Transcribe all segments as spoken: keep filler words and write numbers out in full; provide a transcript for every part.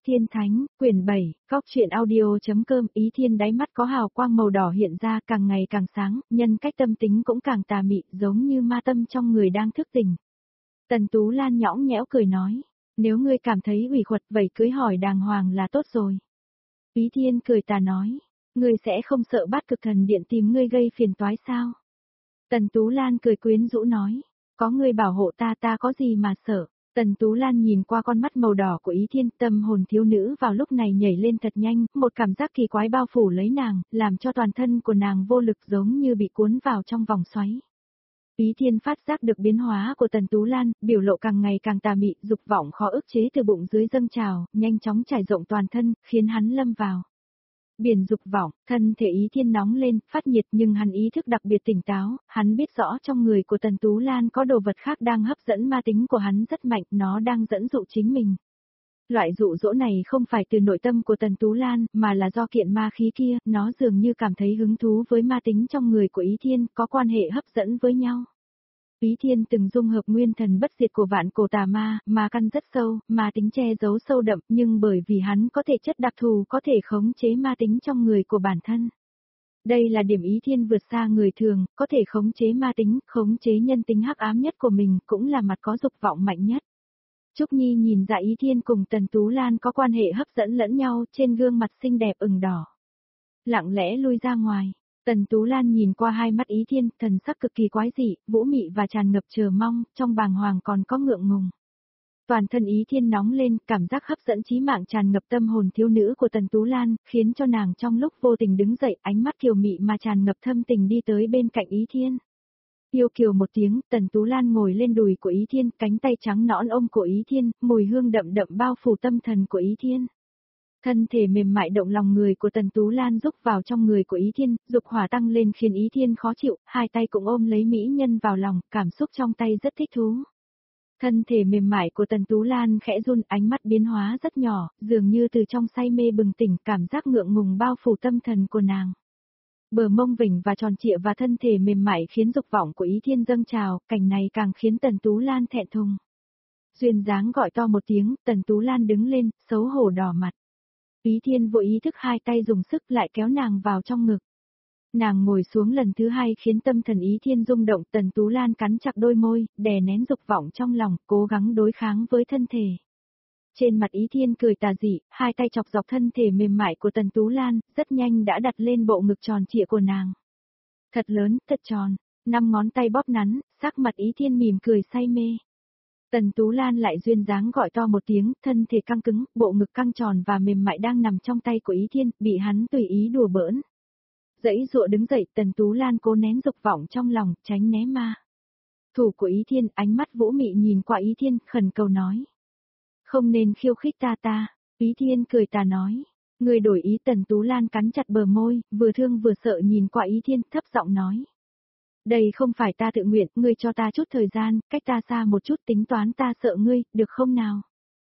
Tiên Thánh, quyển bảy, góc truyện audio.com. Ý Thiên đáy mắt có hào quang màu đỏ hiện ra, càng ngày càng sáng, nhân cách tâm tính cũng càng tà mị, giống như ma tâm trong người đang thức tỉnh. Tần Tú Lan nhõng nhẽo cười nói, nếu ngươi cảm thấy ủy khuất vậy cưới hỏi đàng hoàng là tốt rồi. Ý Thiên cười tà nói, ngươi sẽ không sợ Bát Cực Thần Điện tìm ngươi gây phiền toái sao? Tần Tú Lan cười quyến rũ nói, có ngươi bảo hộ ta ta có gì mà sợ. Tần Tú Lan nhìn qua con mắt màu đỏ của Ý Thiên, tâm hồn thiếu nữ vào lúc này nhảy lên thật nhanh, một cảm giác kỳ quái bao phủ lấy nàng, làm cho toàn thân của nàng vô lực giống như bị cuốn vào trong vòng xoáy. Ý Thiên phát giác được biến hóa của Tần Tú Lan, biểu lộ càng ngày càng tà mị, dục vọng khó ức chế từ bụng dưới dâng trào, nhanh chóng trải rộng toàn thân, khiến hắn lâm vào biển dục vọng. Thân thể Ý Thiên nóng lên, phát nhiệt, nhưng hắn ý thức đặc biệt tỉnh táo, hắn biết rõ trong người của Tần Tú Lan có đồ vật khác đang hấp dẫn ma tính của hắn rất mạnh, nó đang dẫn dụ chính mình. Loại dụ dỗ này không phải từ nội tâm của Tần Tú Lan, mà là do kiện ma khí kia, nó dường như cảm thấy hứng thú với ma tính trong người của Ý Thiên, có quan hệ hấp dẫn với nhau. Ý Thiên từng dung hợp nguyên thần bất diệt của vạn cổ tà ma, ma căn rất sâu, ma tính che giấu sâu đậm, nhưng bởi vì hắn có thể chất đặc thù có thể khống chế ma tính trong người của bản thân. Đây là điểm Ý Thiên vượt xa người thường, có thể khống chế ma tính, khống chế nhân tính hắc ám nhất của mình, cũng là mặt có dục vọng mạnh nhất. Trúc Nhi nhìn ra Ý Thiên cùng Tần Tú Lan có quan hệ hấp dẫn lẫn nhau, trên gương mặt xinh đẹp ửng đỏ. Lặng lẽ lui ra ngoài. Tần Tú Lan nhìn qua hai mắt Ý Thiên, thần sắc cực kỳ quái dị, vũ mị và tràn ngập chờ mong, trong bàng hoàng còn có ngượng ngùng. Toàn thân Ý Thiên nóng lên, cảm giác hấp dẫn chí mạng tràn ngập tâm hồn thiếu nữ của Tần Tú Lan, khiến cho nàng trong lúc vô tình đứng dậy, ánh mắt kiều mị mà tràn ngập thâm tình đi tới bên cạnh Ý Thiên. Yêu kiều một tiếng, Tần Tú Lan ngồi lên đùi của Ý Thiên, cánh tay trắng nõn ôm của Ý Thiên, mùi hương đậm đậm bao phủ tâm thần của Ý Thiên. Thân thể mềm mại động lòng người của Tần Tú Lan rúc vào trong người của Ý Thiên, dục hỏa tăng lên khiến Ý Thiên khó chịu, hai tay cũng ôm lấy mỹ nhân vào lòng, cảm xúc trong tay rất thích thú. Thân thể mềm mại của Tần Tú Lan khẽ run, ánh mắt biến hóa rất nhỏ, dường như từ trong say mê bừng tỉnh, cảm giác ngượng ngùng bao phủ tâm thần của nàng. Bờ mông vỉnh và tròn trịa và thân thể mềm mại khiến dục vọng của Ý Thiên dâng trào, cảnh này càng khiến Tần Tú Lan thẹn thùng. Duyên dáng gọi to một tiếng, Tần Tú Lan đứng lên, xấu hổ đỏ mặt. Ý Thiên vô ý thức hai tay dùng sức lại kéo nàng vào trong ngực. Nàng ngồi xuống lần thứ hai khiến tâm thần Ý Thiên rung động, Tần Tú Lan cắn chặt đôi môi, đè nén dục vọng trong lòng, cố gắng đối kháng với thân thể. Trên mặt Ý Thiên cười tà dị, hai tay chọc dọc thân thể mềm mại của Tần Tú Lan, rất nhanh đã đặt lên bộ ngực tròn trịa của nàng. Thật lớn, thật tròn, năm ngón tay bóp nắn, sắc mặt Ý Thiên mỉm cười say mê. Tần Tú Lan lại duyên dáng gọi to một tiếng, thân thể căng cứng, bộ ngực căng tròn và mềm mại đang nằm trong tay của Ý Thiên, bị hắn tùy ý đùa bỡn. Dãy dụa đứng dậy, Tần Tú Lan cố nén dục vọng trong lòng, tránh né ma thủ của Ý Thiên, ánh mắt vũ mị nhìn qua Ý Thiên, khẩn cầu nói. Không nên khiêu khích ta ta, Ý Thiên cười tà nói. Người đổi ý. Tần Tú Lan cắn chặt bờ môi, vừa thương vừa sợ nhìn qua Ý Thiên, thấp giọng nói. Đây không phải ta tự nguyện, ngươi cho ta chút thời gian, cách ta xa một chút, tính toán ta sợ ngươi, được không nào?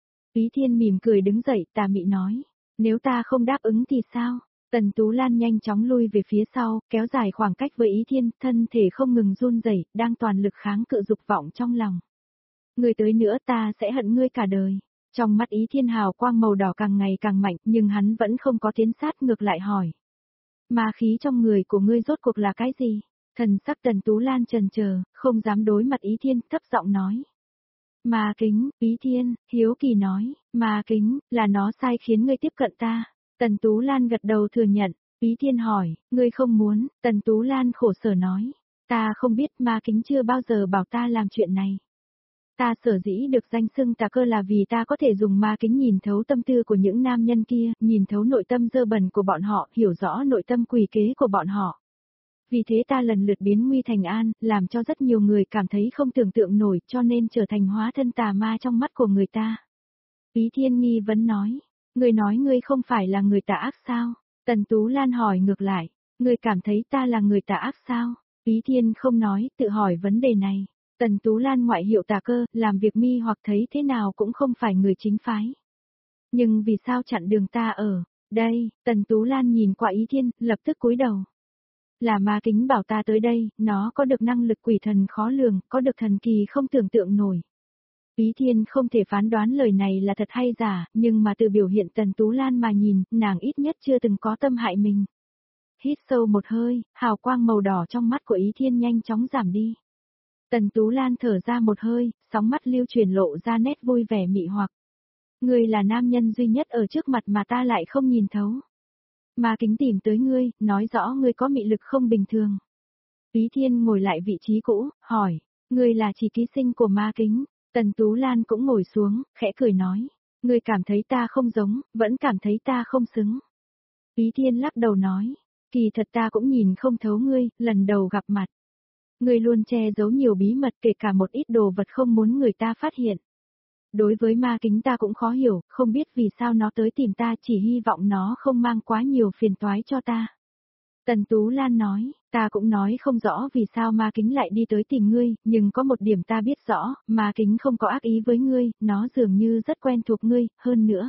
Ý Thiên mỉm cười đứng dậy, tà mị nói. Nếu ta không đáp ứng thì sao? Tần Tú Lan nhanh chóng lui về phía sau, kéo dài khoảng cách với Ý Thiên, thân thể không ngừng run rẩy, đang toàn lực kháng cự dục vọng trong lòng. Ngươi tới nữa ta sẽ hận ngươi cả đời. Trong mắt Ý Thiên hào quang màu đỏ càng ngày càng mạnh, nhưng hắn vẫn không có tiến sát, ngược lại hỏi. Ma khí trong người của ngươi rốt cuộc là cái gì? Thần sắc Tần Tú Lan chần chờ, không dám đối mặt Ý Thiên, thấp giọng nói. Ma kính. Ý Thiên, hiếu kỳ nói, ma kính, là nó sai khiến ngươi tiếp cận ta. Tần Tú Lan gật đầu thừa nhận. Ý Thiên hỏi, ngươi không muốn? Tần Tú Lan khổ sở nói. Ta không biết, ma kính chưa bao giờ bảo ta làm chuyện này. Ta sở dĩ được danh xưng tà cơ là vì ta có thể dùng ma kính nhìn thấu tâm tư của những nam nhân kia, nhìn thấu nội tâm dơ bẩn của bọn họ, hiểu rõ nội tâm quỷ kế của bọn họ. Vì thế ta lần lượt biến nguy thành an, làm cho rất nhiều người cảm thấy không tưởng tượng nổi, cho nên trở thành hóa thân tà ma trong mắt của người ta. Ý Thiên nghi vấn nói, ngươi nói ngươi không phải là người tà ác sao? Tần Tú Lan hỏi ngược lại, ngươi cảm thấy ta là người tà ác sao? Ý Thiên không nói, tự hỏi vấn đề này. Tần Tú Lan ngoại hiệu tà cơ, làm việc mi hoặc thấy thế nào cũng không phải người chính phái. Nhưng vì sao chặn đường ta ở đây? Tần Tú Lan nhìn qua Ý Thiên, lập tức cúi đầu. Là ma kính bảo ta tới đây, nó có được năng lực quỷ thần khó lường, có được thần kỳ không tưởng tượng nổi. Ý Thiên không thể phán đoán lời này là thật hay giả, nhưng mà từ biểu hiện Tần Tú Lan mà nhìn, nàng ít nhất chưa từng có tâm hại mình. Hít sâu một hơi, hào quang màu đỏ trong mắt của Ý Thiên nhanh chóng giảm đi. Tần Tú Lan thở ra một hơi, sóng mắt lưu truyền lộ ra nét vui vẻ mị hoặc. Ngươi là nam nhân duy nhất ở trước mặt mà ta lại không nhìn thấu. Ma Kính tìm tới ngươi, nói rõ ngươi có mị lực không bình thường. Ý Thiên ngồi lại vị trí cũ, hỏi, ngươi là chỉ ký sinh của Ma Kính. Tần Tú Lan cũng ngồi xuống, khẽ cười nói, ngươi cảm thấy ta không giống, vẫn cảm thấy ta không xứng. Ý Thiên lắc đầu nói, kỳ thật ta cũng nhìn không thấu ngươi, lần đầu gặp mặt. Ngươi luôn che giấu nhiều bí mật kể cả một ít đồ vật không muốn người ta phát hiện. Đối với Ma Kính ta cũng khó hiểu, không biết vì sao nó tới tìm ta, chỉ hy vọng nó không mang quá nhiều phiền toái cho ta. Tần Tú Lan nói, ta cũng nói không rõ vì sao Ma Kính lại đi tới tìm ngươi, nhưng có một điểm ta biết rõ, Ma Kính không có ác ý với ngươi, nó dường như rất quen thuộc ngươi, hơn nữa.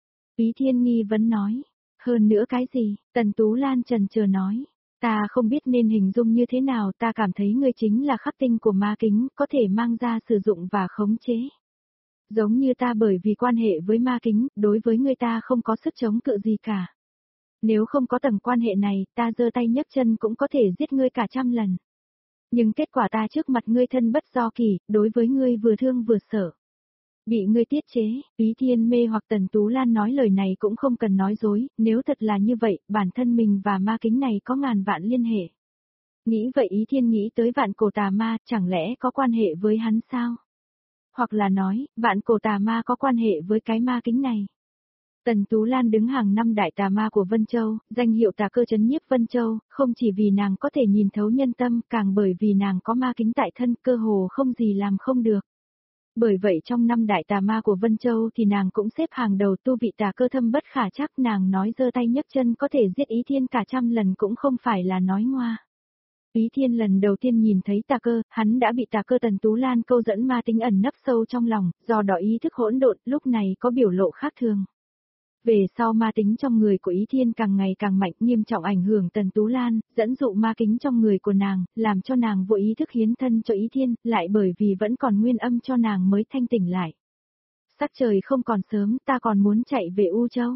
Ý Thiên nghi vấn nói, hơn nữa cái gì? Tần Tú Lan chần chờ nói, ta không biết nên hình dung như thế nào, ta cảm thấy ngươi chính là khắc tinh của Ma Kính, có thể mang ra sử dụng và khống chế. Giống như ta bởi vì quan hệ với Ma Kính, đối với ngươi ta không có sức chống cự gì cả. Nếu không có tầng quan hệ này, ta giơ tay nhấc chân cũng có thể giết ngươi cả trăm lần. Nhưng kết quả ta trước mặt ngươi thân bất do kỳ, đối với ngươi vừa thương vừa sợ. Bị ngươi tiết chế, Ý Thiên mê hoặc Tần Tú Lan nói lời này cũng không cần nói dối, nếu thật là như vậy, bản thân mình và Ma Kính này có ngàn vạn liên hệ. Nghĩ vậy Ý Thiên nghĩ tới vạn cổ tà ma, chẳng lẽ có quan hệ với hắn sao? Hoặc là nói, vạn cổ tà ma có quan hệ với cái Ma Kính này. Tần Tú Lan đứng hàng năm đại tà ma của Vân Châu, danh hiệu tà cơ trấn nhiếp Vân Châu, không chỉ vì nàng có thể nhìn thấu nhân tâm, càng bởi vì nàng có Ma Kính tại thân, cơ hồ không gì làm không được. Bởi vậy trong năm đại tà ma của Vân Châu thì nàng cũng xếp hàng đầu, tu vị tà cơ thâm bất khả chắc, nàng nói giơ tay nhấc chân có thể giết Ý Thiên cả trăm lần cũng không phải là nói ngoa. Ý Thiên lần đầu tiên nhìn thấy tà cơ, hắn đã bị tà cơ Tần Tú Lan câu dẫn ma tính ẩn nấp sâu trong lòng, do đó ý thức hỗn độn, lúc này có biểu lộ khác thường. Về sau ma tính trong người của Ý Thiên càng ngày càng mạnh, nghiêm trọng ảnh hưởng Tần Tú Lan, dẫn dụ ma kính trong người của nàng, làm cho nàng vô ý thức hiến thân cho Ý Thiên, lại bởi vì vẫn còn nguyên âm cho nàng mới thanh tỉnh lại. Sắc trời không còn sớm, ta còn muốn chạy về U Châu.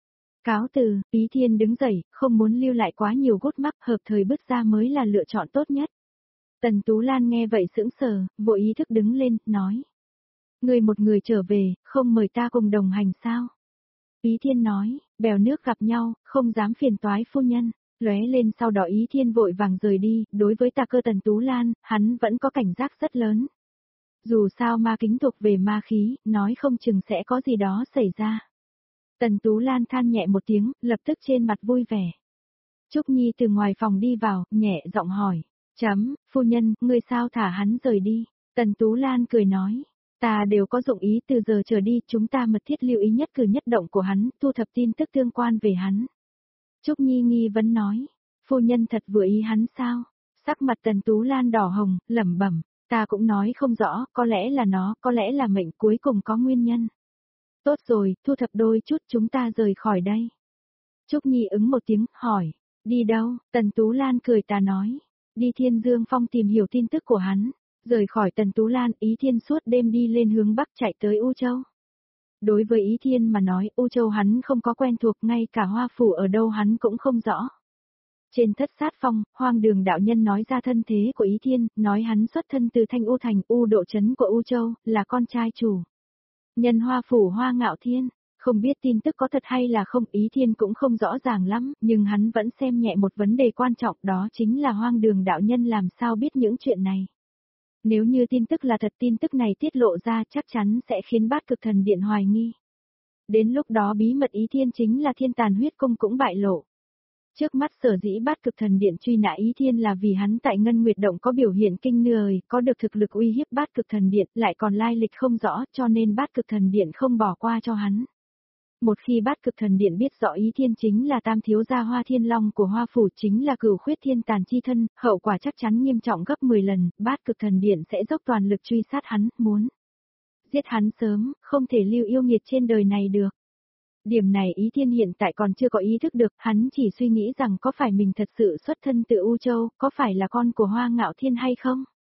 Cáo từ, Ý Thiên đứng dậy, không muốn lưu lại quá nhiều gút mắc, hợp thời bước ra mới là lựa chọn tốt nhất. Tần Tú Lan nghe vậy sững sờ, vô ý thức đứng lên, nói. Người một người trở về, không mời ta cùng đồng hành sao? Ý Thiên nói, bèo nước gặp nhau, không dám phiền toái phu nhân, lóe lên sau đó Ý Thiên vội vàng rời đi, đối với tà cơ Tần Tú Lan, hắn vẫn có cảnh giác rất lớn. Dù sao ma kính thuộc về ma khí, nói không chừng sẽ có gì đó xảy ra. Tần Tú Lan than nhẹ một tiếng, lập tức trên mặt vui vẻ. Trúc Nhi từ ngoài phòng đi vào, nhẹ giọng hỏi, chấm, phu nhân, ngươi sao thả hắn rời đi? Tần Tú Lan cười nói. Ta đều có dụng ý, từ giờ trở đi, chúng ta mật thiết lưu ý nhất cử nhất động của hắn, thu thập tin tức tương quan về hắn. Trúc Nhi nghi vấn nói, phu nhân thật vừa ý hắn sao? Sắc mặt Tần Tú Lan đỏ hồng, lẩm bẩm, ta cũng nói không rõ, có lẽ là nó, có lẽ là mệnh, cuối cùng có nguyên nhân. Tốt rồi, thu thập đôi chút, chúng ta rời khỏi đây. Trúc Nhi ứng một tiếng, hỏi, đi đâu? Tần Tú Lan cười ta nói, đi Thiên Dương Phong tìm hiểu tin tức của hắn. Rời khỏi Tần Tú Lan, Ý Thiên suốt đêm đi lên hướng Bắc chạy tới U Châu. Đối với Ý Thiên mà nói, U Châu hắn không có quen thuộc, ngay cả Hoa Phủ ở đâu hắn cũng không rõ. Trên Thất Sát Phong, Hoang Đường đạo nhân nói ra thân thế của Ý Thiên, nói hắn xuất thân từ Thanh U Thành, U Độ Trấn của U Châu, là con trai chủ nhân Hoa Phủ Hoa Ngạo Thiên. Không biết tin tức có thật hay là không, Ý Thiên cũng không rõ ràng lắm, nhưng hắn vẫn xem nhẹ một vấn đề quan trọng, đó chính là Hoang Đường đạo nhân làm sao biết những chuyện này. Nếu như tin tức là thật, tin tức này tiết lộ ra chắc chắn sẽ khiến Bát Cực Thần Điện hoài nghi. Đến lúc đó bí mật Ý Thiên chính là Thiên Tàn Huyết Cung cũng bại lộ. Trước mắt sở dĩ Bát Cực Thần Điện truy nã Ý Thiên là vì hắn tại Ngân Nguyệt Động có biểu hiện kinh người, có được thực lực uy hiếp Bát Cực Thần Điện, lại còn lai lịch không rõ, cho nên Bát Cực Thần Điện không bỏ qua cho hắn. Một khi Bát Cực Thần Điện biết rõ Ý Thiên chính là tam thiếu gia Hoa Thiên Long của Hoa Phủ, chính là cửu khuyết thiên tàn chi thân, hậu quả chắc chắn nghiêm trọng gấp mười lần, Bát Cực Thần Điện sẽ dốc toàn lực truy sát hắn, muốn giết hắn sớm, không thể lưu yêu nghiệt trên đời này được. Điểm này Ý Thiên hiện tại còn chưa có ý thức được, hắn chỉ suy nghĩ rằng có phải mình thật sự xuất thân từ U Châu, có phải là con của Hoa Ngạo Thiên hay không?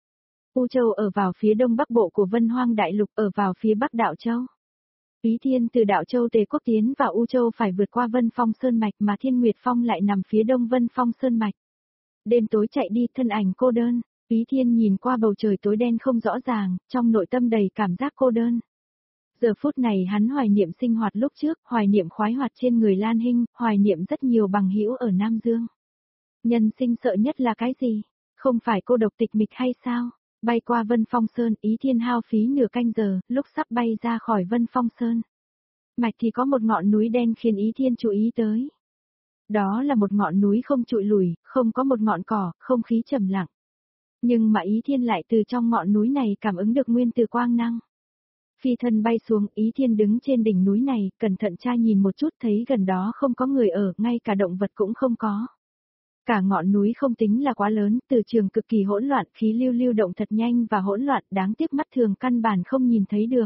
U Châu ở vào phía đông bắc bộ của Vân Hoang Đại Lục, ở vào phía bắc Đạo Châu. Ý Thiên từ Đạo Châu Tề Quốc tiến vào U Châu phải vượt qua Vân Phong Sơn Mạch mà Thiên Nguyệt Phong lại nằm phía đông Vân Phong Sơn Mạch. Đêm tối chạy đi thân ảnh cô đơn, Ý Thiên nhìn qua bầu trời tối đen không rõ ràng, trong nội tâm đầy cảm giác cô đơn. Giờ phút này hắn hoài niệm sinh hoạt lúc trước, hoài niệm khoái hoạt trên người Lan Hinh, hoài niệm rất nhiều bằng hữu ở Nam Dương. Nhân sinh sợ nhất là cái gì? Không phải cô độc tịch mịch hay sao? Bay qua Vân Phong Sơn, Ý Thiên hao phí nửa canh giờ, lúc sắp bay ra khỏi Vân Phong Sơn. Mạch thì có một ngọn núi đen khiến Ý Thiên chú ý tới. Đó là một ngọn núi không trụi lùi, không có một ngọn cỏ, không khí trầm lặng. Nhưng mà Ý Thiên lại từ trong ngọn núi này cảm ứng được nguyên từ quang năng. Phi thân bay xuống, Ý Thiên đứng trên đỉnh núi này, cẩn thận tra nhìn một chút thấy gần đó không có người ở, ngay cả động vật cũng không có. Cả ngọn núi không tính là quá lớn, từ trường cực kỳ hỗn loạn, khí lưu lưu động thật nhanh và hỗn loạn, đáng tiếc mắt thường căn bản không nhìn thấy được.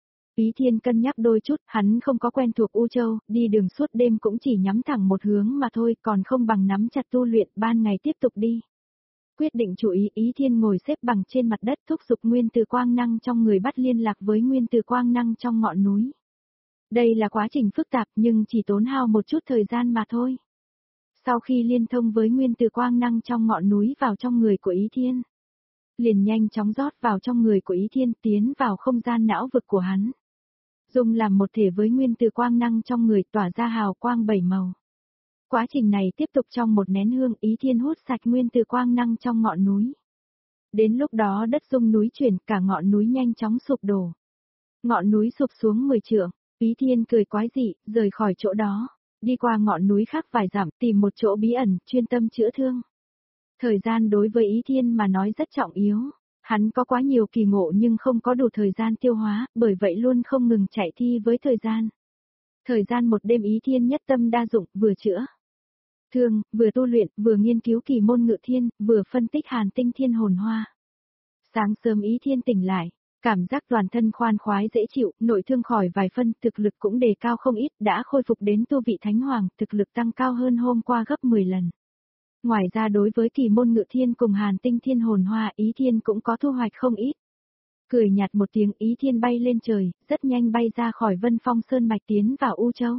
Ý Thiên cân nhắc đôi chút, hắn không có quen thuộc U Châu, đi đường suốt đêm cũng chỉ nhắm thẳng một hướng mà thôi, còn không bằng nắm chặt tu luyện, ban ngày tiếp tục đi. Quyết định chú ý, Ý Thiên ngồi xếp bằng trên mặt đất thúc giục nguyên từ quang năng trong người bắt liên lạc với nguyên từ quang năng trong ngọn núi. Đây là quá trình phức tạp nhưng chỉ tốn hao một chút thời gian mà thôi. Sau khi liên thông với nguyên từ quang năng trong ngọn núi vào trong người của Ý Thiên, liền nhanh chóng rót vào trong người của Ý Thiên tiến vào không gian não vực của hắn. Dùng làm một thể với nguyên từ quang năng trong người tỏa ra hào quang bảy màu. Quá trình này tiếp tục trong một nén hương, Ý Thiên hút sạch nguyên từ quang năng trong ngọn núi. Đến lúc đó đất rung núi chuyển, cả ngọn núi nhanh chóng sụp đổ. Ngọn núi sụp xuống mười trượng, Ý Thiên cười quái dị, rời khỏi chỗ đó, đi qua ngọn núi khác vài dặm tìm một chỗ bí ẩn, chuyên tâm chữa thương. Thời gian đối với Ý Thiên mà nói rất trọng yếu. Hắn có quá nhiều kỳ ngộ nhưng không có đủ thời gian tiêu hóa, bởi vậy luôn không ngừng chạy thi với thời gian. Thời gian một đêm Ý Thiên nhất tâm đa dụng, vừa chữa thương, vừa tu luyện, vừa nghiên cứu kỳ môn ngự thiên, vừa phân tích hàn tinh thiên hồn hoa. Sáng sớm Ý Thiên tỉnh lại, cảm giác toàn thân khoan khoái dễ chịu, nội thương khỏi vài phân, thực lực cũng đề cao không ít, đã khôi phục đến tu vị thánh hoàng, thực lực tăng cao hơn hôm qua gấp mười lần. Ngoài ra đối với kỳ môn ngự thiên cùng hàn tinh thiên hồn hoa, Ý Thiên cũng có thu hoạch không ít. Cười nhạt một tiếng, Ý Thiên bay lên trời, rất nhanh bay ra khỏi Vân Phong Sơn mạch tiến vào U Châu.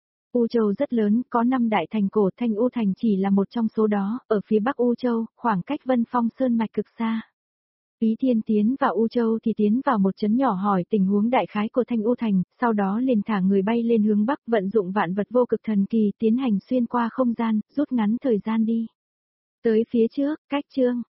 U Châu rất lớn, có năm đại thành cổ, Thanh U Thành chỉ là một trong số đó, ở phía bắc U Châu, khoảng cách Vân Phong Sơn mạch cực xa. Ý Thiên tiến vào U Châu thì tiến vào một trấn nhỏ hỏi tình huống đại khái của Thanh U Thành, sau đó liền thả người bay lên hướng bắc, vận dụng vạn vật vô cực thần kỳ tiến hành xuyên qua không gian, rút ngắn thời gian đi. Tới phía trước, cách chương